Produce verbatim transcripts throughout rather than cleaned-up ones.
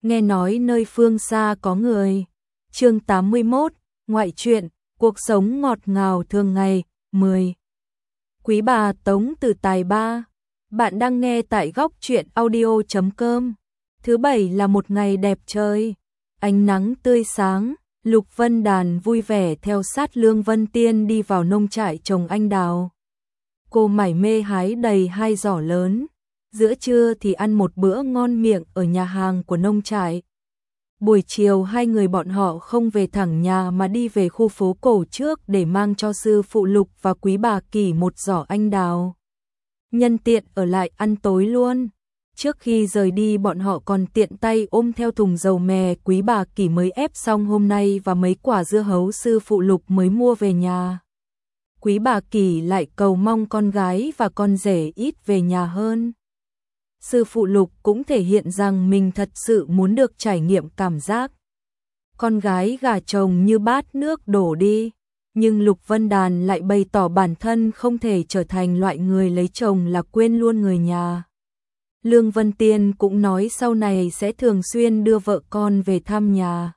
nghe nói nơi phương xa có người. Chương tám mươi mốt, ngoại truyện, cuộc sống ngọt ngào thường ngày, mười. Quý bà Tống từ Tài Ba. Bạn đang nghe tại góc truyện audio chấm com. Thứ bảy là một ngày đẹp trời, ánh nắng tươi sáng, Lục Vân Đàn vui vẻ theo sát Lương Vân Tiên đi vào nông trại trồng anh đào. Cô mải mê hái đầy hai giỏ lớn, giữa trưa thì ăn một bữa ngon miệng ở nhà hàng của nông trại. Buổi chiều hai người bọn họ không về thẳng nhà mà đi về khu phố cổ trước để mang cho sư phụ Lục và quý bà Kỳ một giỏ anh đào. Nhân tiện ở lại ăn tối luôn. Trước khi rời đi bọn họ còn tiện tay ôm theo thùng dầu mè quý bà Kỳ mới ép xong hôm nay và mấy quả dưa hấu sư phụ Lục mới mua về nhà. Quý bà Kỳ lại cầu mong con gái và con rể ít về nhà hơn. Sư phụ Lục cũng thể hiện rằng mình thật sự muốn được trải nghiệm cảm giác con gái gả chồng như bát nước đổ đi, nhưng Lục Vân Đàn lại bày tỏ bản thân không thể trở thành loại người lấy chồng là quên luôn người nhà. Lương Vân Tiên cũng nói sau này sẽ thường xuyên đưa vợ con về thăm nhà.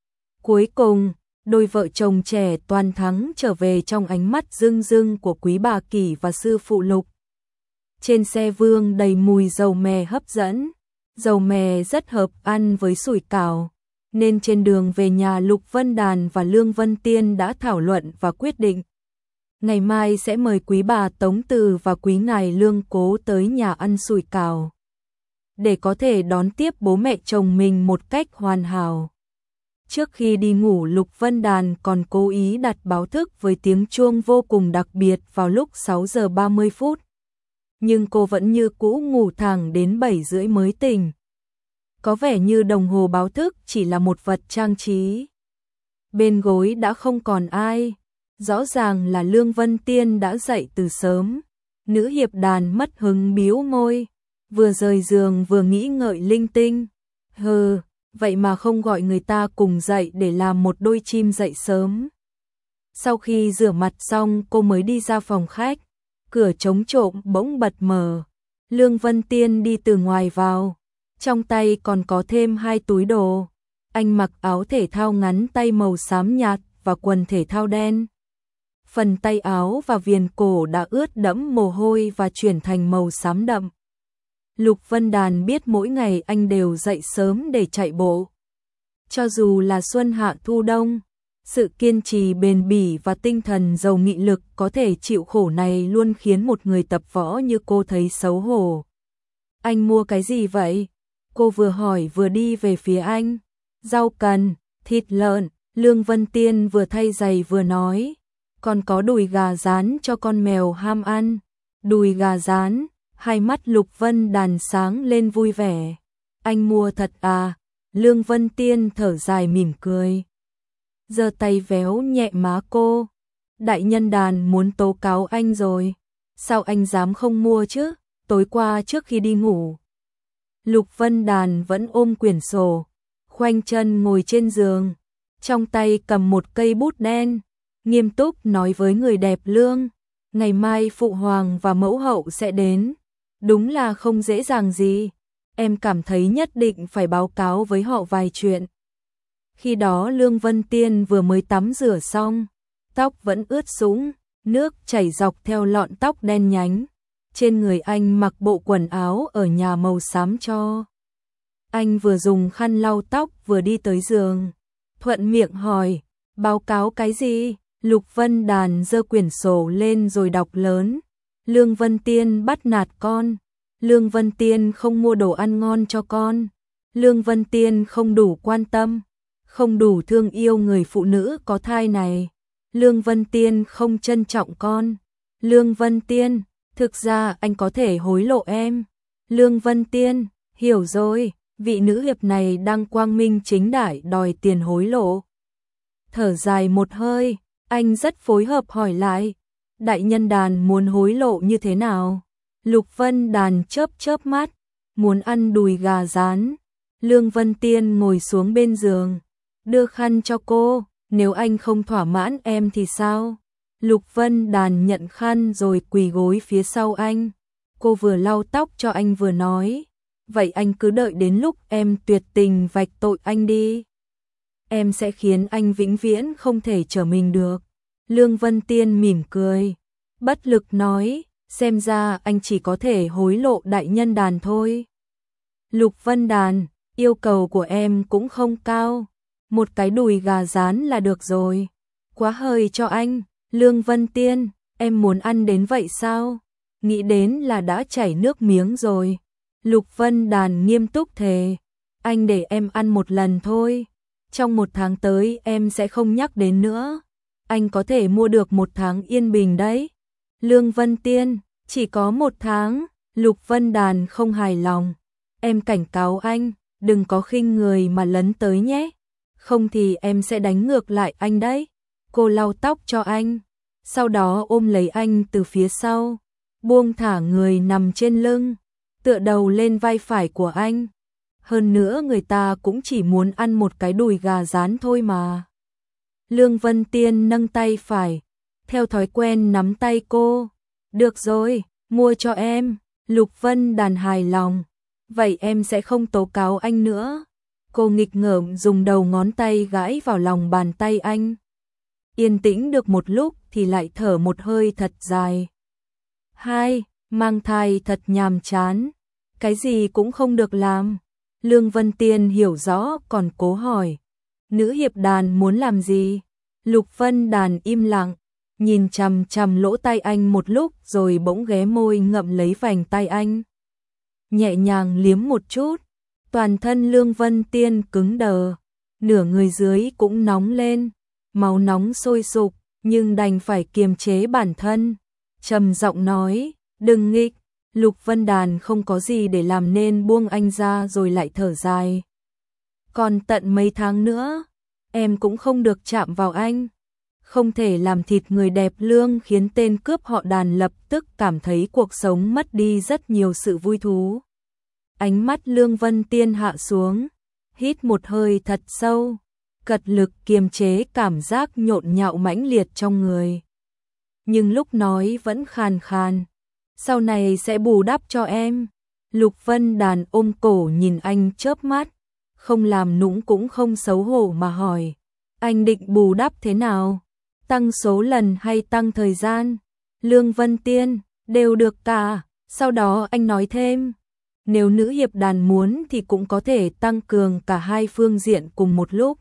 Cuối cùng, đôi vợ chồng trẻ toàn thắng trở về trong ánh mắt rưng rưng của quý bà Kỳ và sư phụ Lục. Trên xe vương đầy mùi dầu mè hấp dẫn, dầu mè rất hợp ăn với sủi cảo, nên trên đường về nhà Lục Vân Đàn và Lương Vân Tiên đã thảo luận và quyết định. Ngày mai sẽ mời quý bà Tống Từ và quý ngài Lương Cố tới nhà ăn sủi cảo, để có thể đón tiếp bố mẹ chồng mình một cách hoàn hảo. Trước khi đi ngủ Lục Vân Đàn còn cố ý đặt báo thức với tiếng chuông vô cùng đặc biệt vào lúc sáu giờ ba mươi phút. Nhưng cô vẫn như cũ ngủ thẳng đến bảy rưỡi mới tỉnh. Có vẻ như đồng hồ báo thức chỉ là một vật trang trí. Bên gối đã không còn ai. Rõ ràng là Lương Vân Tiên đã dậy từ sớm. Nữ hiệp đàn mất hứng bĩu môi, vừa rời giường vừa nghĩ ngợi linh tinh. Hừ, vậy mà không gọi người ta cùng dậy để làm một đôi chim dậy sớm. Sau khi rửa mặt xong cô mới đi ra phòng khách. Cửa chống trộm bỗng bật mở. Lương Vân Tiên đi từ ngoài vào, trong tay còn có thêm hai túi đồ. Anh mặc áo thể thao ngắn tay màu xám nhạt và quần thể thao đen. Phần tay áo và viền cổ đã ướt đẫm mồ hôi và chuyển thành màu xám đậm. Lục Vân Đàn biết mỗi ngày anh đều dậy sớm để chạy bộ. Cho dù là xuân hạ thu đông, sự kiên trì bền bỉ và tinh thần giàu nghị lực có thể chịu khổ này luôn khiến một người tập võ như cô thấy xấu hổ. Anh mua cái gì vậy? Cô vừa hỏi vừa đi về phía anh. Rau cần, thịt lợn, Lương Vân Tiên vừa thay giày vừa nói. Còn có đùi gà rán cho con mèo ham ăn. Đùi gà rán, hai mắt Lục Vân Đàn sáng lên vui vẻ. Anh mua thật à? Lương Vân Tiên thở dài mỉm cười, giơ tay véo nhẹ má cô. Đại nhân Đàn muốn tố cáo anh rồi. Sao anh dám không mua chứ? Tối qua trước khi đi ngủ, Lục Vân Đàn vẫn ôm quyển sổ, khoanh chân ngồi trên giường, trong tay cầm một cây bút đen, nghiêm túc nói với người đẹp Lương. Ngày mai Phụ Hoàng và Mẫu Hậu sẽ đến. Đúng là không dễ dàng gì. Em cảm thấy nhất định phải báo cáo với họ vài chuyện. Khi đó Lương Vân Tiên vừa mới tắm rửa xong, tóc vẫn ướt sũng, nước chảy dọc theo lọn tóc đen nhánh. Trên người anh mặc bộ quần áo ở nhà màu xám cho. Anh vừa dùng khăn lau tóc vừa đi tới giường, thuận miệng hỏi, báo cáo cái gì? Lục Vân Đàn giơ quyển sổ lên rồi đọc lớn. Lương Vân Tiên bắt nạt con. Lương Vân Tiên không mua đồ ăn ngon cho con. Lương Vân Tiên không đủ quan tâm, không đủ thương yêu người phụ nữ có thai này. Lương Vân Tiên không trân trọng con. Lương Vân Tiên, thực ra anh có thể hối lộ em. Lương Vân Tiên, hiểu rồi, vị nữ hiệp này đang quang minh chính đại đòi tiền hối lộ. Thở dài một hơi, anh rất phối hợp hỏi lại, đại nhân Đàn muốn hối lộ như thế nào? Lục Vân Đàn chớp chớp mắt, muốn ăn đùi gà rán. Lương Vân Tiên ngồi xuống bên giường, đưa khăn cho cô. Nếu anh không thỏa mãn em thì sao? Lục Vân Đàn nhận khăn rồi quỳ gối phía sau anh. Cô vừa lau tóc cho anh vừa nói, Vậy anh cứ đợi đến lúc em tuyệt tình vạch tội anh đi. Em sẽ khiến anh vĩnh viễn không thể trở mình được. Lương Vân Tiên mỉm cười, bất lực nói, xem ra anh chỉ có thể hối lộ đại nhân đàn thôi. Lục Vân Đàn, yêu cầu của em cũng không cao, một cái đùi gà rán là được rồi. Quá hơi cho anh. Lương Vân Tiên, em muốn ăn đến vậy sao? Nghĩ đến là đã chảy nước miếng rồi. Lục Vân Đàn nghiêm túc thề, anh để em ăn một lần thôi. Trong một tháng tới em sẽ không nhắc đến nữa. Anh có thể mua được một tháng yên bình đấy. Lương Vân Tiên, chỉ có một tháng. Lục Vân Đàn không hài lòng. Em cảnh cáo anh, đừng có khinh người mà lấn tới nhé. Không thì em sẽ đánh ngược lại anh đấy. Cô lau tóc cho anh, sau đó ôm lấy anh từ phía sau, buông thả người nằm trên lưng, tựa đầu lên vai phải của anh. Hơn nữa người ta cũng chỉ muốn ăn một cái đùi gà rán thôi mà. Lương Vân Tiên nâng tay phải, theo thói quen nắm tay cô. Được rồi, mua cho em. Lục Vân Đàn hài lòng. Vậy em sẽ không tố cáo anh nữa. Cô nghịch ngợm dùng đầu ngón tay gãi vào lòng bàn tay anh. Yên tĩnh được một lúc thì lại thở một hơi thật dài. Hai, mang thai thật nhàm chán. Cái gì cũng không được làm. Lương Vân Tiên hiểu rõ còn cố hỏi. Nữ hiệp đàn muốn làm gì? Lục Vân Đàn im lặng, nhìn chằm chằm lỗ tai anh một lúc rồi bỗng ghé môi ngậm lấy vành tai anh. Nhẹ nhàng liếm một chút, toàn thân Lương Vân Tiên cứng đờ, nửa người dưới cũng nóng lên, máu nóng sôi sục, nhưng đành phải kiềm chế bản thân. Trầm giọng nói, đừng nghịch. Lục Vân Đàn không có gì để làm nên buông anh ra rồi lại thở dài. Còn tận mấy tháng nữa, em cũng không được chạm vào anh. Không thể làm thịt người đẹp. Lương khiến tên cướp họ Đàn lập tức cảm thấy cuộc sống mất đi rất nhiều sự vui thú. Ánh mắt Lương Vân Tiên hạ xuống, hít một hơi thật sâu, cật lực kiềm chế cảm giác nhộn nhạo mãnh liệt trong người. Nhưng lúc nói vẫn khàn khàn, sau này sẽ bù đắp cho em. Lục Vân Đàn ôm cổ nhìn anh chớp mắt, không làm nũng cũng không xấu hổ mà hỏi, anh định bù đắp thế nào? Tăng số lần hay tăng thời gian? Lương Vân Tiên, đều được cả. Sau đó anh nói thêm, nếu nữ hiệp đàn muốn thì cũng có thể tăng cường cả hai phương diện cùng một lúc.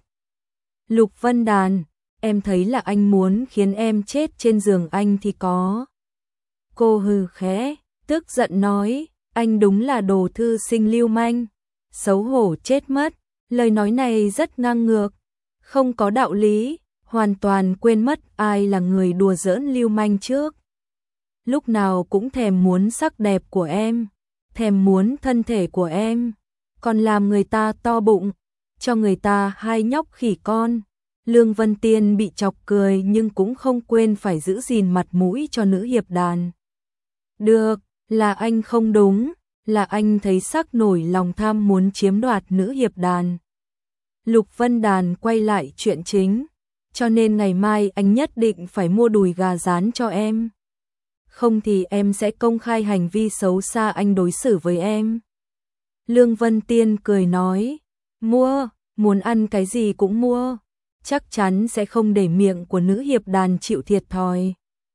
Lục Vân Đàn, em thấy là anh muốn khiến em chết trên giường anh thì có. Cô hừ khẽ, tức giận nói, anh đúng là đồ thư sinh lưu manh, xấu hổ chết mất. Lời nói này rất ngang ngược, không có đạo lý, hoàn toàn quên mất ai là người đùa giỡn lưu manh trước. Lúc nào cũng thèm muốn sắc đẹp của em, thèm muốn thân thể của em, còn làm người ta to bụng, cho người ta hai nhóc khỉ con. Lương Vân Tiên bị chọc cười nhưng cũng không quên phải giữ gìn mặt mũi cho nữ hiệp đàn. Được, là anh không đúng, là anh thấy sắc nổi lòng tham muốn chiếm đoạt nữ hiệp đàn. Lục Vân Đàn quay lại chuyện chính, cho nên ngày mai anh nhất định phải mua đùi gà rán cho em. Không thì em sẽ công khai hành vi xấu xa anh đối xử với em. Lương Vân Tiên cười nói, mua, muốn ăn cái gì cũng mua, chắc chắn sẽ không để miệng của nữ hiệp đàn chịu thiệt thòi.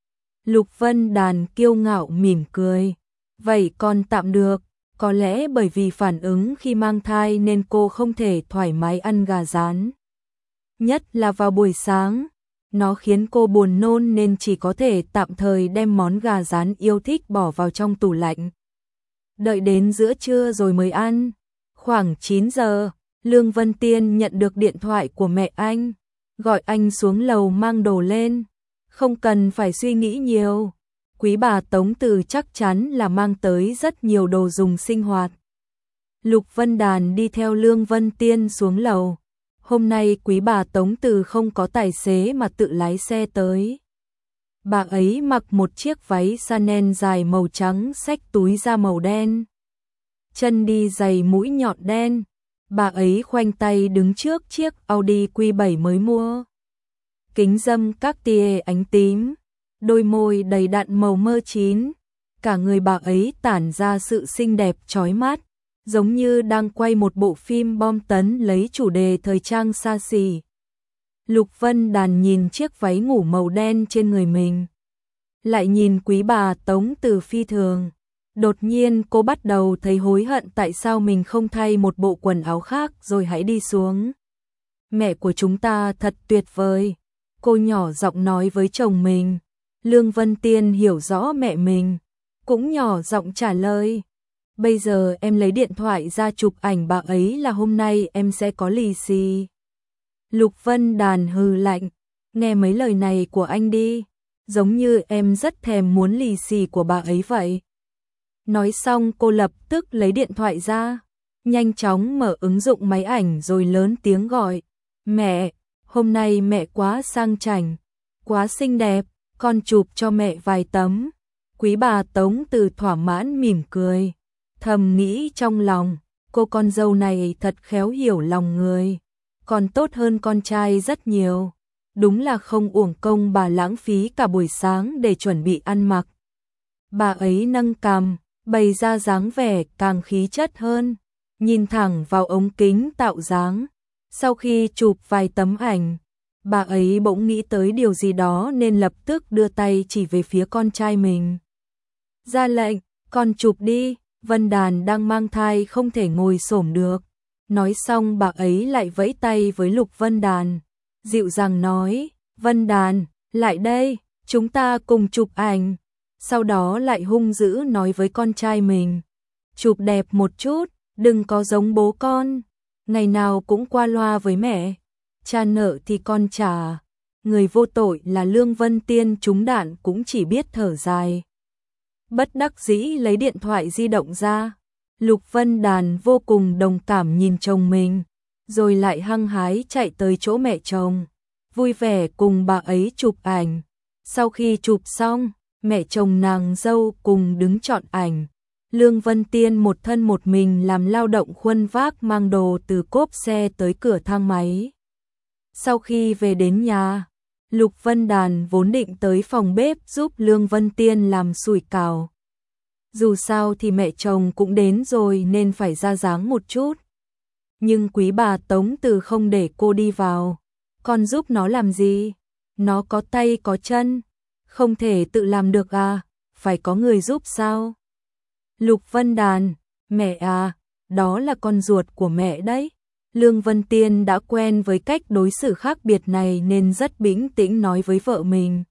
Lục Vân Đàn kiêu ngạo mỉm cười, vậy còn tạm được, có lẽ bởi vì phản ứng khi mang thai nên cô không thể thoải mái ăn gà rán. Nhất là vào buổi sáng, nó khiến cô buồn nôn nên chỉ có thể tạm thời đem món gà rán yêu thích bỏ vào trong tủ lạnh. Đợi đến giữa trưa rồi mới ăn. Khoảng chín giờ, Lương Vân Tiên nhận được điện thoại của mẹ anh, gọi anh xuống lầu mang đồ lên. Không cần phải suy nghĩ nhiều, quý bà Tống Từ chắc chắn là mang tới rất nhiều đồ dùng sinh hoạt. Lục Vân Đàn đi theo Lương Vân Tiên xuống lầu. Hôm nay quý bà Tống Từ không có tài xế mà tự lái xe tới. Bà ấy mặc một chiếc váy Chanel dài màu trắng xách túi da màu đen. Chân đi giày mũi nhọn đen. Bà ấy khoanh tay đứng trước chiếc Audi Q bảy mới mua. Kính râm Cartier ánh tím, đôi môi đầy đặn màu mơ chín. Cả người bà ấy tản ra sự xinh đẹp chói mắt. giống như đang quay một bộ phim bom tấn lấy chủ đề thời trang xa xỉ. Lục Vân Đàn nhìn chiếc váy ngủ màu đen trên người mình, lại nhìn quý bà Tống Từ phi thường. Đột nhiên cô bắt đầu thấy hối hận tại sao mình không thay một bộ quần áo khác rồi hãy đi xuống. Mẹ của chúng ta thật tuyệt vời, cô nhỏ giọng nói với chồng mình. Lương Vân Tiên hiểu rõ mẹ mình, cũng nhỏ giọng trả lời. Bây giờ em lấy điện thoại ra chụp ảnh bà ấy là hôm nay em sẽ có lì xì. Lục Vân Đàn hừ lạnh, nghe mấy lời này của anh đi, giống như em rất thèm muốn lì xì của bà ấy vậy. Nói xong cô lập tức lấy điện thoại ra, nhanh chóng mở ứng dụng máy ảnh rồi lớn tiếng gọi. Mẹ, hôm nay mẹ quá sang chảnh, quá xinh đẹp, con chụp cho mẹ vài tấm. Quý bà Tống Từ thỏa mãn mỉm cười, thầm nghĩ trong lòng, cô con dâu này thật khéo hiểu lòng người, còn tốt hơn con trai rất nhiều. Đúng là không uổng công bà lãng phí cả buổi sáng để chuẩn bị ăn mặc. Bà ấy nâng cằm, bày ra dáng vẻ càng khí chất hơn, nhìn thẳng vào ống kính tạo dáng. Sau khi chụp vài tấm ảnh, bà ấy bỗng nghĩ tới điều gì đó nên lập tức đưa tay chỉ về phía con trai mình. Ra lệnh, con chụp đi, Vân Đàn đang mang thai không thể ngồi xổm được. Nói xong bà ấy lại vẫy tay với Lục Vân Đàn, dịu dàng nói, Vân Đàn, lại đây, chúng ta cùng chụp ảnh. Sau đó lại hung dữ nói với con trai mình, chụp đẹp một chút, đừng có giống bố con, ngày nào cũng qua loa với mẹ, cha nợ thì con trả. Người vô tội là Lương Vân Tiên trúng đạn cũng chỉ biết thở dài. Bất đắc dĩ lấy điện thoại di động ra, Lục Vân Đàn vô cùng đồng cảm nhìn chồng mình, rồi lại hăng hái chạy tới chỗ mẹ chồng, vui vẻ cùng bà ấy chụp ảnh. Sau khi chụp xong, mẹ chồng nàng dâu cùng đứng chọn ảnh. Lương Vân Tiên một thân một mình làm lao động khuân vác mang đồ từ cốp xe tới cửa thang máy. Sau khi về đến nhà, Lục Vân Đàn vốn định tới phòng bếp giúp Lương Vân Tiên làm sủi cảo. Dù sao thì mẹ chồng cũng đến rồi nên phải ra dáng một chút. Nhưng quý bà Tống Từ không để cô đi vào. Con giúp nó làm gì? Nó có tay có chân, không thể tự làm được à? Phải có người giúp sao? Lục Vân Đàn, mẹ à, đó là con ruột của mẹ đấy. Lương Vân Tiên đã quen với cách đối xử khác biệt này nên rất bình tĩnh nói với vợ mình.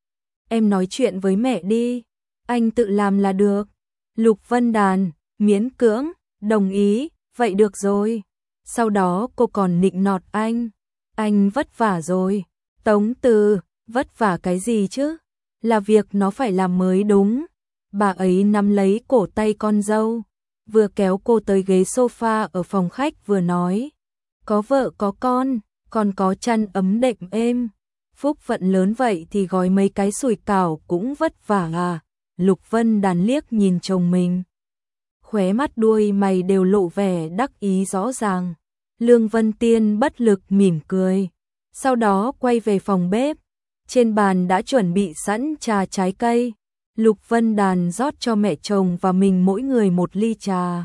Em nói chuyện với mẹ đi, anh tự làm là được. Lục Vân Đàn, miễn cưỡng, đồng ý, vậy được rồi. Sau đó cô còn nịnh nọt anh, anh vất vả rồi. Tống Từ, vất vả cái gì chứ? Là việc nó phải làm mới đúng. Bà ấy nắm lấy cổ tay con dâu, vừa kéo cô tới ghế sofa ở phòng khách vừa nói. Có vợ có con, còn có chăn ấm đệm êm. Phúc phận lớn vậy thì gói mấy cái sủi cảo cũng vất vả à? Lục Vân Đàn liếc nhìn chồng mình, khóe mắt đuôi mày đều lộ vẻ đắc ý rõ ràng. Lương Vân Tiên bất lực mỉm cười, sau đó quay về phòng bếp. Trên bàn đã chuẩn bị sẵn trà trái cây. Lục Vân Đàn rót cho mẹ chồng và mình mỗi người một ly trà.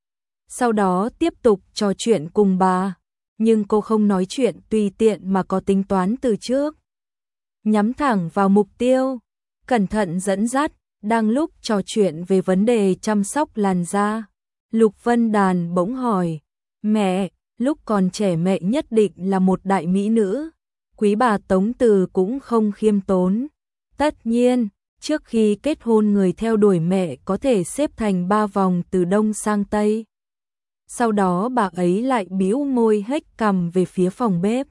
Sau đó tiếp tục trò chuyện cùng bà, nhưng cô không nói chuyện tùy tiện mà có tính toán từ trước. Nhắm thẳng vào mục tiêu, cẩn thận dẫn dắt. Đang lúc trò chuyện về vấn đề chăm sóc làn da, Lục Vân Đàn bỗng hỏi, mẹ, lúc còn trẻ mẹ nhất định là một đại mỹ nữ. Quý bà Tống Từ cũng không khiêm tốn. Tất nhiên, trước khi kết hôn người theo đuổi mẹ có thể xếp thành ba vòng từ đông sang tây. Sau đó bà ấy lại bĩu môi hếch cằm về phía phòng bếp.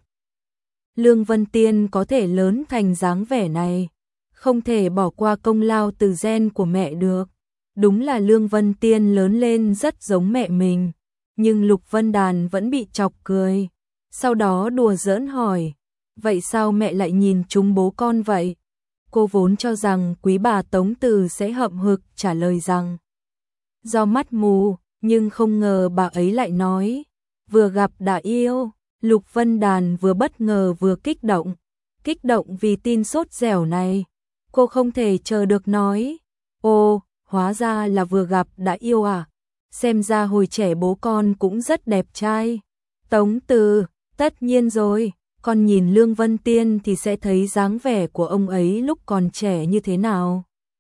Lương Vân Tiên có thể lớn thành dáng vẻ này, không thể bỏ qua công lao từ gen của mẹ được. Đúng là Lương Vân Tiên lớn lên rất giống mẹ mình, nhưng Lục Vân Đàn vẫn bị chọc cười. Sau đó đùa giỡn hỏi, vậy sao mẹ lại nhìn trúng bố con vậy? Cô vốn cho rằng quý bà Tống Từ sẽ hậm hực trả lời rằng do mắt mù, nhưng không ngờ bà ấy lại nói vừa gặp đã yêu. Lục Vân Đàn vừa bất ngờ vừa kích động, kích động vì tin sốt dẻo này. Cô không thể chờ được nói, ồ, hóa ra là vừa gặp đã yêu à? xem ra hồi trẻ bố con cũng rất đẹp trai. Tống Từ, tất nhiên rồi, con nhìn Lương Vân Tiên thì sẽ thấy dáng vẻ của ông ấy lúc còn trẻ như thế nào.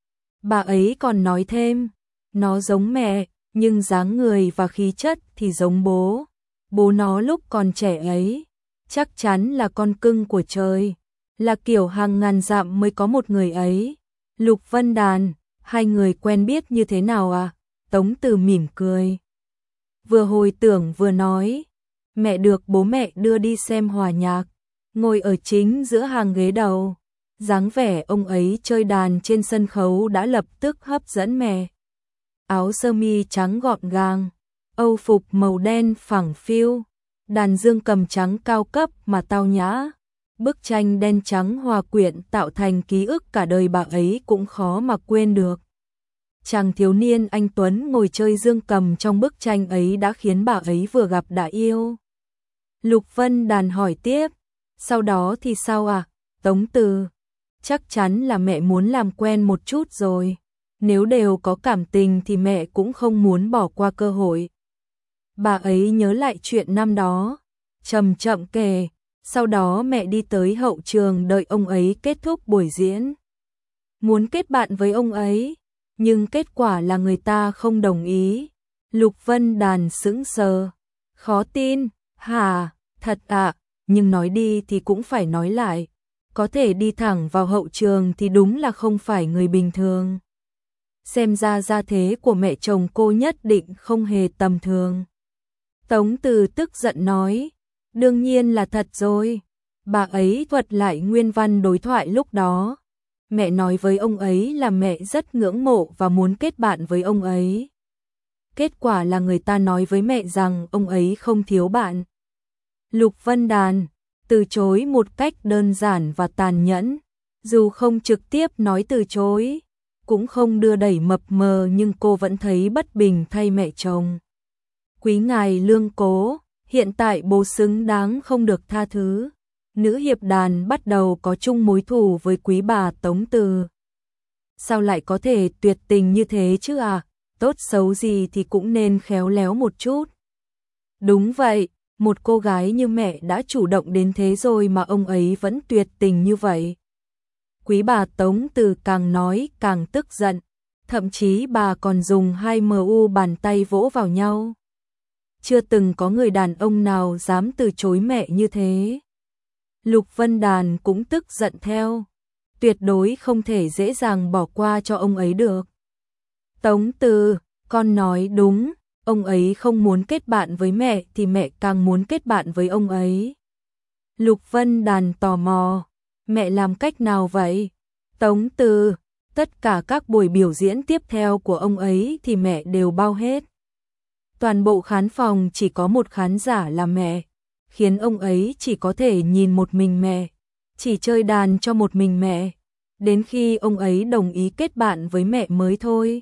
Bà ấy còn nói thêm, nó giống mẹ, nhưng dáng người và khí chất thì giống bố. Bố nó lúc còn trẻ ấy, chắc chắn là con cưng của trời, là kiểu hàng ngàn dặm mới có một người ấy. Lục Vân Đàn, hai người quen biết như thế nào à? Tống Từ mỉm cười. Vừa hồi tưởng vừa nói, mẹ được bố mẹ đưa đi xem hòa nhạc, ngồi ở chính giữa hàng ghế đầu. Dáng vẻ ông ấy chơi đàn trên sân khấu đã lập tức hấp dẫn mẹ. Áo sơ mi trắng gọn gàng, âu phục màu đen phẳng phiu, đàn dương cầm trắng cao cấp mà tao nhã. Bức tranh đen trắng hòa quyện tạo thành ký ức cả đời bà ấy cũng khó mà quên được. Chàng thiếu niên anh tuấn ngồi chơi dương cầm trong bức tranh ấy đã khiến bà ấy vừa gặp đã yêu. Lục Vân Đàn hỏi tiếp, sau đó thì sao à? Tống Từ, chắc chắn là mẹ muốn làm quen một chút rồi. Nếu đều có cảm tình thì mẹ cũng không muốn bỏ qua cơ hội. Bà ấy nhớ lại chuyện năm đó, chậm chậm kể, sau đó mẹ đi tới hậu trường đợi ông ấy kết thúc buổi diễn. Muốn kết bạn với ông ấy, nhưng kết quả là người ta không đồng ý. Lục Vân Đàn sững sờ, khó tin, hả, thật ạ, à, nhưng nói đi thì cũng phải nói lại. Có thể đi thẳng vào hậu trường thì đúng là không phải người bình thường. Xem ra gia thế của mẹ chồng cô nhất định không hề tầm thường. Tống Từ tức giận nói, đương nhiên là thật rồi. Bà ấy thuật lại nguyên văn đối thoại lúc đó. Mẹ nói với ông ấy là mẹ rất ngưỡng mộ và muốn kết bạn với ông ấy. Kết quả là người ta nói với mẹ rằng ông ấy không thiếu bạn. Lục Vân Đàn từ chối một cách đơn giản và tàn nhẫn, dù không trực tiếp nói từ chối, cũng không đưa đẩy mập mờ, nhưng cô vẫn thấy bất bình thay mẹ chồng. Quý ngài Lương Cố, hiện tại bố xứng đáng không được tha thứ. Nữ hiệp đàn bắt đầu có chung mối thù với quý bà Tống Từ. Sao lại có thể tuyệt tình như thế chứ à? Tốt xấu gì thì cũng nên khéo léo một chút. Đúng vậy, một cô gái như mẹ đã chủ động đến thế rồi mà ông ấy vẫn tuyệt tình như vậy. Quý bà Tống Từ càng nói càng tức giận, thậm chí bà còn dùng hai mu bàn tay vỗ vào nhau. Chưa từng có người đàn ông nào dám từ chối mẹ như thế. Lục Vân Đàn cũng tức giận theo, tuyệt đối không thể dễ dàng bỏ qua cho ông ấy được. Tống Từ, con nói đúng, ông ấy không muốn kết bạn với mẹ thì mẹ càng muốn kết bạn với ông ấy. Lục Vân Đàn tò mò, mẹ làm cách nào vậy? Tống Từ, tất cả các buổi biểu diễn tiếp theo của ông ấy thì mẹ đều bao hết. Toàn bộ khán phòng chỉ có một khán giả là mẹ, khiến ông ấy chỉ có thể nhìn một mình mẹ, chỉ chơi đàn cho một mình mẹ, đến khi ông ấy đồng ý kết bạn với mẹ mới thôi.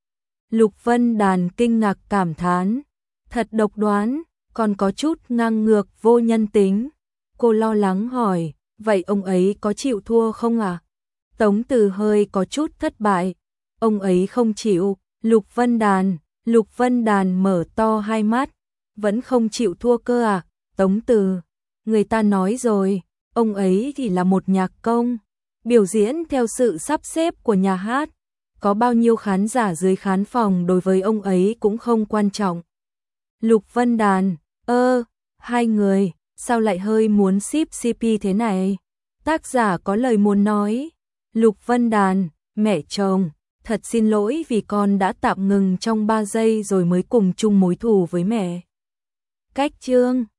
Lục Vân Đàn kinh ngạc cảm thán, thật độc đoán, còn có chút ngang ngược vô nhân tính. Cô lo lắng hỏi, vậy ông ấy có chịu thua không à? Tống Từ hơi có chút thất bại, ông ấy không chịu. Lục Vân Đàn, Lục Vân Đàn mở to hai mắt, vẫn không chịu thua cơ à? Tống Từ, người ta nói rồi, ông ấy thì là một nhạc công, biểu diễn theo sự sắp xếp của nhà hát. Có bao nhiêu khán giả dưới khán phòng đối với ông ấy cũng không quan trọng. Lục Vân Đàn, ơ, hai người, sao lại hơi muốn ship xê pê thế này? Tác giả có lời muốn nói. Lục Vân Đàn, mẹ chồng, thật xin lỗi vì con đã tạm ngừng trong ba giây rồi mới cùng chung mối thù với mẹ. Cách chương